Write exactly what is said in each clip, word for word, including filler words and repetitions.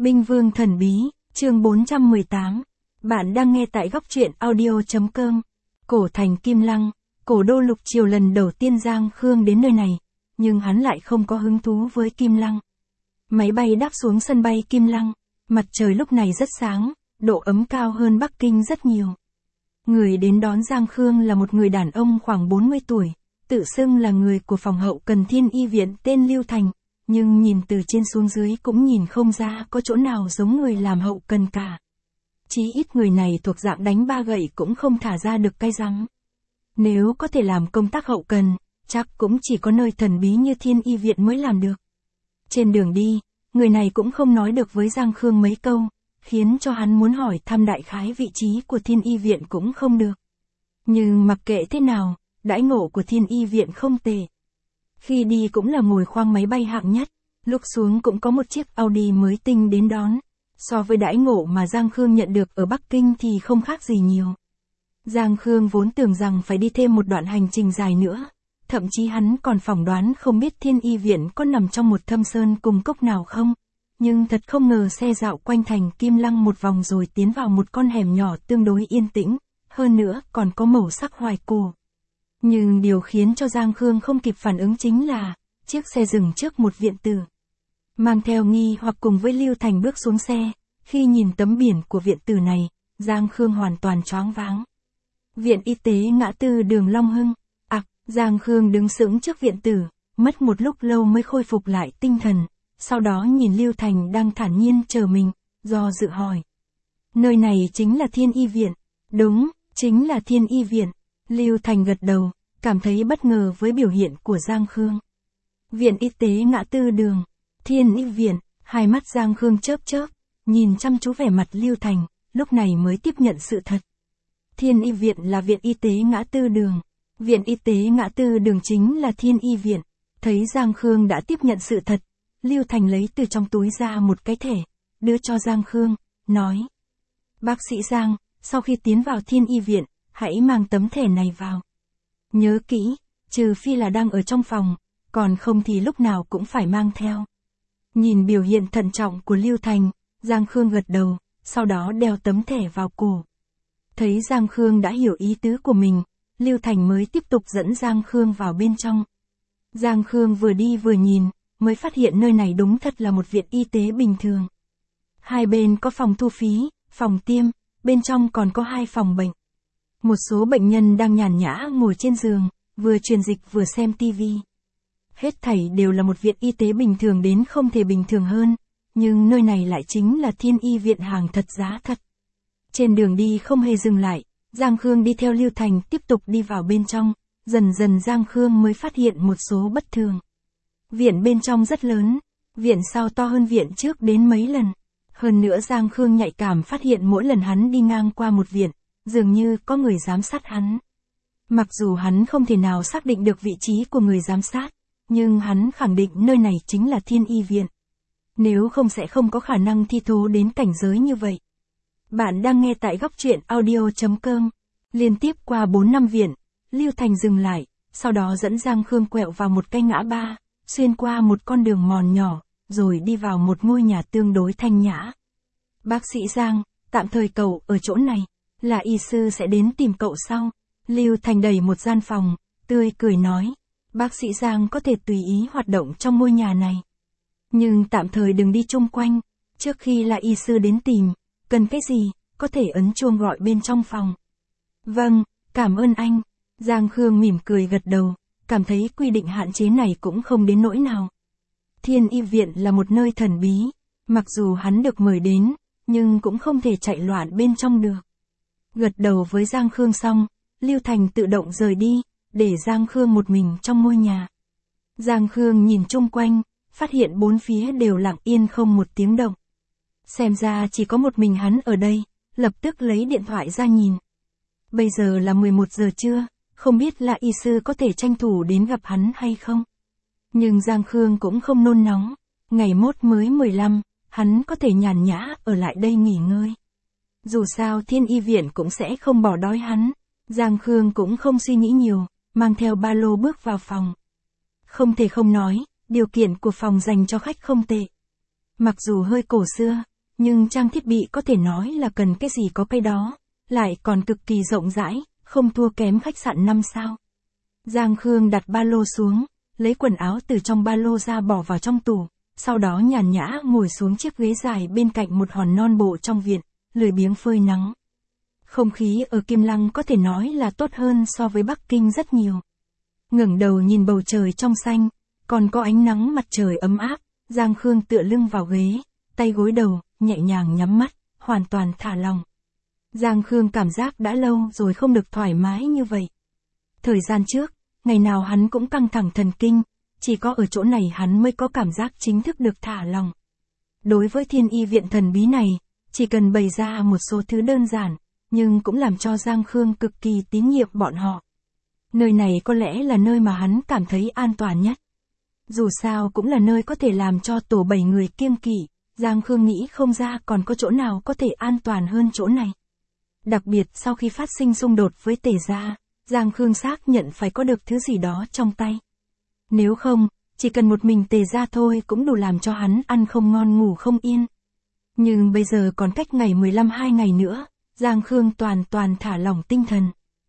Binh Vương Thần Bí, chương bốn trăm mười tám. Bạn đang nghe tại góc truyện audio.com. Cổ thành Kim Lăng, cổ đô lục triều lần đầu tiên Giang Khương đến nơi này, nhưng hắn lại không có hứng thú với Kim Lăng. Máy bay đáp xuống sân bay Kim Lăng, mặt trời lúc này rất sáng, độ ấm cao hơn Bắc Kinh rất nhiều. Người đến đón Giang Khương là một người đàn ông khoảng bốn mươi tuổi, tự xưng là người của phòng hậu cần Thiên Y Viện tên Lưu Thành, nhưng nhìn từ trên xuống dưới cũng nhìn không ra có chỗ nào giống người làm hậu cần cả. Chí ít người này thuộc dạng đánh ba gậy cũng không thả ra được cái răng. Nếu có thể làm công tác hậu cần, chắc cũng chỉ có nơi thần bí như Thiên Y Viện mới làm được. Trên đường đi, người này cũng không nói được với Giang Khương mấy câu, khiến cho hắn muốn hỏi thăm đại khái vị trí của Thiên Y Viện cũng không được. Nhưng mặc kệ thế nào, đãi ngộ của Thiên Y Viện không tệ. Khi đi cũng là ngồi khoang máy bay hạng nhất, lúc xuống cũng có một chiếc Audi mới tinh đến đón. So với đãi ngộ mà Giang Khương nhận được ở Bắc Kinh thì không khác gì nhiều. Giang Khương vốn tưởng rằng phải đi thêm một đoạn hành trình dài nữa, thậm chí hắn còn phỏng đoán không biết Thiên Y Viện có nằm trong một thâm sơn cùng cốc nào không. Nhưng thật không ngờ xe dạo quanh thành Kim Lăng một vòng rồi tiến vào một con hẻm nhỏ tương đối yên tĩnh, hơn nữa còn có màu sắc hoài cổ. Nhưng điều khiến cho Giang Khương không kịp phản ứng chính là, chiếc xe dừng trước một viện tử. Mang theo nghi hoặc cùng với Lưu Thành bước xuống xe, khi nhìn tấm biển của viện tử này, Giang Khương hoàn toàn choáng váng. Viện Y tế ngã tư đường Long Hưng. À, Giang Khương đứng sững trước viện tử, mất một lúc lâu mới khôi phục lại tinh thần, sau đó nhìn Lưu Thành đang thản nhiên chờ mình, do dự hỏi. Nơi này chính là Thiên Y Viện. Đúng, chính là Thiên Y Viện. Lưu Thành gật đầu, cảm thấy bất ngờ với biểu hiện của Giang Khương. Viện Y tế ngã tư đường, Thiên Y Viện, hai mắt Giang Khương chớp chớp, nhìn chăm chú vẻ mặt Lưu Thành, lúc này mới tiếp nhận sự thật. Thiên Y Viện là viện y tế ngã tư đường. Viện y tế ngã tư đường chính là Thiên Y Viện. Thấy Giang Khương đã tiếp nhận sự thật, Lưu Thành lấy từ trong túi ra một cái thẻ, đưa cho Giang Khương, nói. Bác sĩ Giang, sau khi tiến vào Thiên Y Viện, hãy mang tấm thẻ này vào. Nhớ kỹ, trừ phi là đang ở trong phòng, còn không thì lúc nào cũng phải mang theo. Nhìn biểu hiện thận trọng của Lưu Thành, Giang Khương gật đầu, sau đó đeo tấm thẻ vào cổ. Thấy Giang Khương đã hiểu ý tứ của mình, Lưu Thành mới tiếp tục dẫn Giang Khương vào bên trong. Giang Khương vừa đi vừa nhìn, mới phát hiện nơi này đúng thật là một viện y tế bình thường. Hai bên có phòng thu phí, phòng tiêm, bên trong còn có hai phòng bệnh. Một số bệnh nhân đang nhàn nhã ngồi trên giường, vừa truyền dịch vừa xem tivi. Hết thảy đều là một viện y tế bình thường đến không thể bình thường hơn, nhưng nơi này lại chính là Thiên Y Viện hàng thật giá thật. Trên đường đi không hề dừng lại, Giang Khương đi theo Lưu Thành tiếp tục đi vào bên trong, dần dần Giang Khương mới phát hiện một số bất thường. Viện bên trong rất lớn, viện sau to hơn viện trước đến mấy lần. Hơn nữa Giang Khương nhạy cảm phát hiện mỗi lần hắn đi ngang qua một viện, dường như có người giám sát hắn. Mặc dù hắn không thể nào xác định được vị trí của người giám sát, nhưng hắn khẳng định nơi này chính là Thiên Y Viện. Nếu không sẽ không có khả năng thi thố đến cảnh giới như vậy. Bạn đang nghe tại góc truyện audio.com. Liên tiếp qua bốn năm viện, Lưu Thành dừng lại, sau đó dẫn Giang Khương quẹo vào một cái ngã ba, xuyên qua một con đường mòn nhỏ, rồi đi vào một ngôi nhà tương đối thanh nhã. Bác sĩ Giang, tạm thời cậu ở chỗ này, là y sư sẽ đến tìm cậu sau. Lưu Thành đẩy một gian phòng, tươi cười nói. Bác sĩ Giang có thể tùy ý hoạt động trong ngôi nhà này. Nhưng tạm thời đừng đi chung quanh, trước khi là y sư đến tìm, cần cái gì, có thể ấn chuông gọi bên trong phòng. Vâng, cảm ơn anh. Giang Khương mỉm cười gật đầu, cảm thấy quy định hạn chế này cũng không đến nỗi nào. Thiên Y Viện là một nơi thần bí, mặc dù hắn được mời đến, nhưng cũng không thể chạy loạn bên trong được. Gật đầu với Giang Khương xong, Lưu Thành tự động rời đi, để Giang Khương một mình trong ngôi nhà. Giang Khương nhìn chung quanh, phát hiện bốn phía đều lặng yên không một tiếng động. Xem ra chỉ có một mình hắn ở đây, lập tức lấy điện thoại ra nhìn. Bây giờ là mười một giờ trưa, không biết là y sư có thể tranh thủ đến gặp hắn hay không. Nhưng Giang Khương cũng không nôn nóng, ngày mốt mới mười lăm, hắn có thể nhàn nhã ở lại đây nghỉ ngơi. Dù sao Thiên Y Viện cũng sẽ không bỏ đói hắn, Giang Khương cũng không suy nghĩ nhiều, mang theo ba lô bước vào phòng. Không thể không nói, điều kiện của phòng dành cho khách không tệ. Mặc dù hơi cổ xưa, nhưng trang thiết bị có thể nói là cần cái gì có cái đó, lại còn cực kỳ rộng rãi, không thua kém khách sạn năm sao. Giang Khương đặt ba lô xuống, lấy quần áo từ trong ba lô ra bỏ vào trong tủ, sau đó nhàn nhã ngồi xuống chiếc ghế dài bên cạnh một hòn non bộ trong viện, lười biếng phơi nắng. Không khí ở Kim Lăng có thể nói là tốt hơn so với Bắc Kinh rất nhiều. Ngẩng đầu nhìn bầu trời trong xanh, còn có ánh nắng mặt trời ấm áp, Giang Khương tựa lưng vào ghế, tay gối đầu, nhẹ nhàng nhắm mắt, hoàn toàn thả lòng. Giang Khương cảm giác đã lâu rồi không được thoải mái như vậy. Thời gian trước, ngày nào hắn cũng căng thẳng thần kinh, chỉ có ở chỗ này hắn mới có cảm giác chính thức được thả lòng. Đối với Thiên Y viện thần bí này, chỉ cần bày ra một số thứ đơn giản, nhưng cũng làm cho Giang Khương cực kỳ tín nhiệm bọn họ. Nơi này có lẽ là nơi mà hắn cảm thấy an toàn nhất. Dù sao cũng là nơi có thể làm cho tổ bảy người kiêng kỵ, Giang Khương nghĩ không ra còn có chỗ nào có thể an toàn hơn chỗ này. Đặc biệt sau khi phát sinh xung đột với Tề gia, Giang Khương xác nhận phải có được thứ gì đó trong tay. Nếu không, chỉ cần một mình Tề gia thôi cũng đủ làm cho hắn ăn không ngon ngủ không yên. Nhưng bây giờ còn cách ngày mười lăm hai ngày nữa, Giang Khương toàn toàn thả lỏng tinh thần.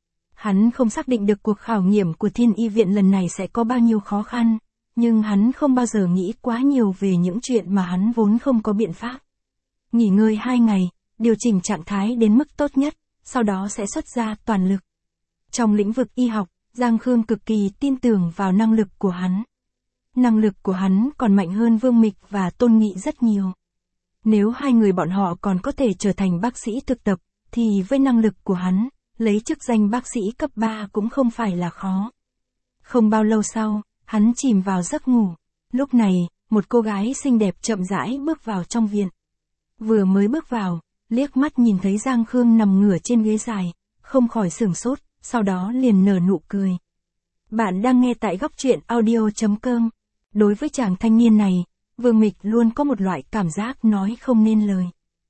Hắn không xác định được cuộc khảo nghiệm của Thiên Y viện lần này sẽ có bao nhiêu khó khăn, nhưng hắn không bao giờ nghĩ quá nhiều về những chuyện mà hắn vốn không có biện pháp. Nghỉ ngơi hai ngày, điều chỉnh trạng thái đến mức tốt nhất, sau đó sẽ xuất ra toàn lực. Trong lĩnh vực y học, Giang Khương cực kỳ tin tưởng vào năng lực của hắn. Năng lực của hắn còn mạnh hơn Vương Mịch và Tôn Nghị rất nhiều. Nếu hai người bọn họ còn có thể trở thành bác sĩ thực tập, thì với năng lực của hắn, lấy chức danh bác sĩ cấp ba cũng không phải là khó. Không bao lâu sau, hắn chìm vào giấc ngủ. Lúc này, một cô gái xinh đẹp chậm rãi bước vào trong viện. Vừa mới bước vào, liếc mắt nhìn thấy Giang Khương nằm ngửa trên ghế dài, không khỏi sửng sốt, sau đó liền nở nụ cười. Bạn đang nghe tại góc truyện audio chấm com. Đối với chàng thanh niên này, Vương Mịch luôn có một loại cảm giác nói không nên lời.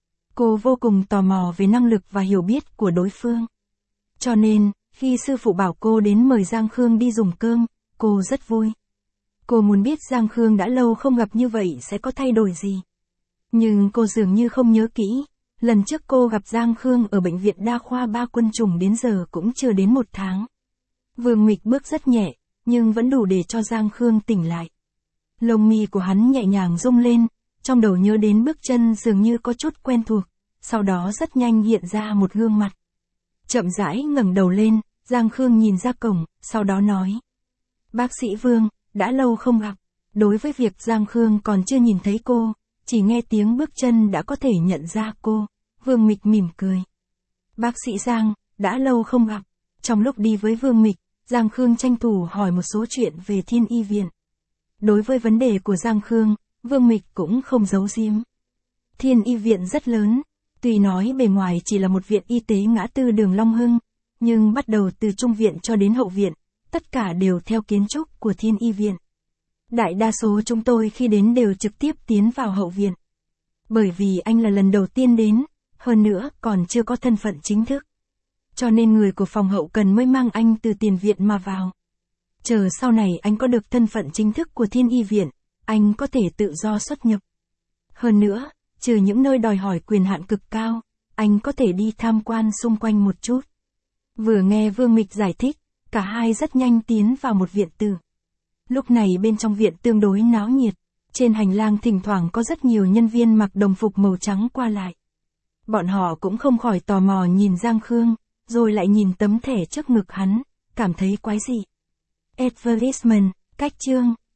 Cô vô cùng tò mò về năng lực và hiểu biết của đối phương. Cho nên, khi sư phụ bảo cô đến mời Giang Khương đi dùng cơm, cô rất vui. Cô muốn biết Giang Khương đã lâu không gặp như vậy sẽ có thay đổi gì. Nhưng cô dường như không nhớ kỹ, lần trước cô gặp Giang Khương ở bệnh viện đa khoa Ba Quân Trùng đến giờ cũng chưa đến một tháng. Vương Mịch bước rất nhẹ, nhưng vẫn đủ để cho Giang Khương tỉnh lại. Lông mi của hắn nhẹ nhàng rung lên, trong đầu nhớ đến bước chân dường như có chút quen thuộc, sau đó rất nhanh hiện ra một gương mặt. Chậm rãi ngẩng đầu lên, Giang Khương nhìn ra cổng, sau đó nói. Bác sĩ Vương, đã lâu không gặp. Đối với việc Giang Khương còn chưa nhìn thấy cô, chỉ nghe tiếng bước chân đã có thể nhận ra cô, Vương Mịch mỉm cười. Bác sĩ Giang, đã lâu không gặp. Trong lúc đi với Vương Mịch, Giang Khương tranh thủ hỏi một số chuyện về Thiên Y viện. Đối với vấn đề của Giang Khương, Vương Mịch cũng không giấu giếm. Thiên Y viện rất lớn, tuy nói bề ngoài chỉ là một viện y tế ngã tư đường Long Hưng, nhưng bắt đầu từ trung viện cho đến hậu viện, tất cả đều theo kiến trúc của Thiên Y viện. Đại đa số chúng tôi khi đến đều trực tiếp tiến vào hậu viện. Bởi vì anh là lần đầu tiên đến, hơn nữa còn chưa có thân phận chính thức. Cho nên người của phòng hậu cần mới mang anh từ tiền viện mà vào. Chờ sau này anh có được thân phận chính thức của Thiên Y viện, anh có thể tự do xuất nhập. Hơn nữa, trừ những nơi đòi hỏi quyền hạn cực cao, anh có thể đi tham quan xung quanh một chút. Vừa nghe Vương Mịch giải thích, cả hai rất nhanh tiến vào một viện tử. Lúc này bên trong viện tương đối náo nhiệt, trên hành lang thỉnh thoảng có rất nhiều nhân viên mặc đồng phục màu trắng qua lại. Bọn họ cũng không khỏi tò mò nhìn Giang Khương, rồi lại nhìn tấm thẻ trước ngực hắn, cảm thấy quái dị. Advertisement, cách chương.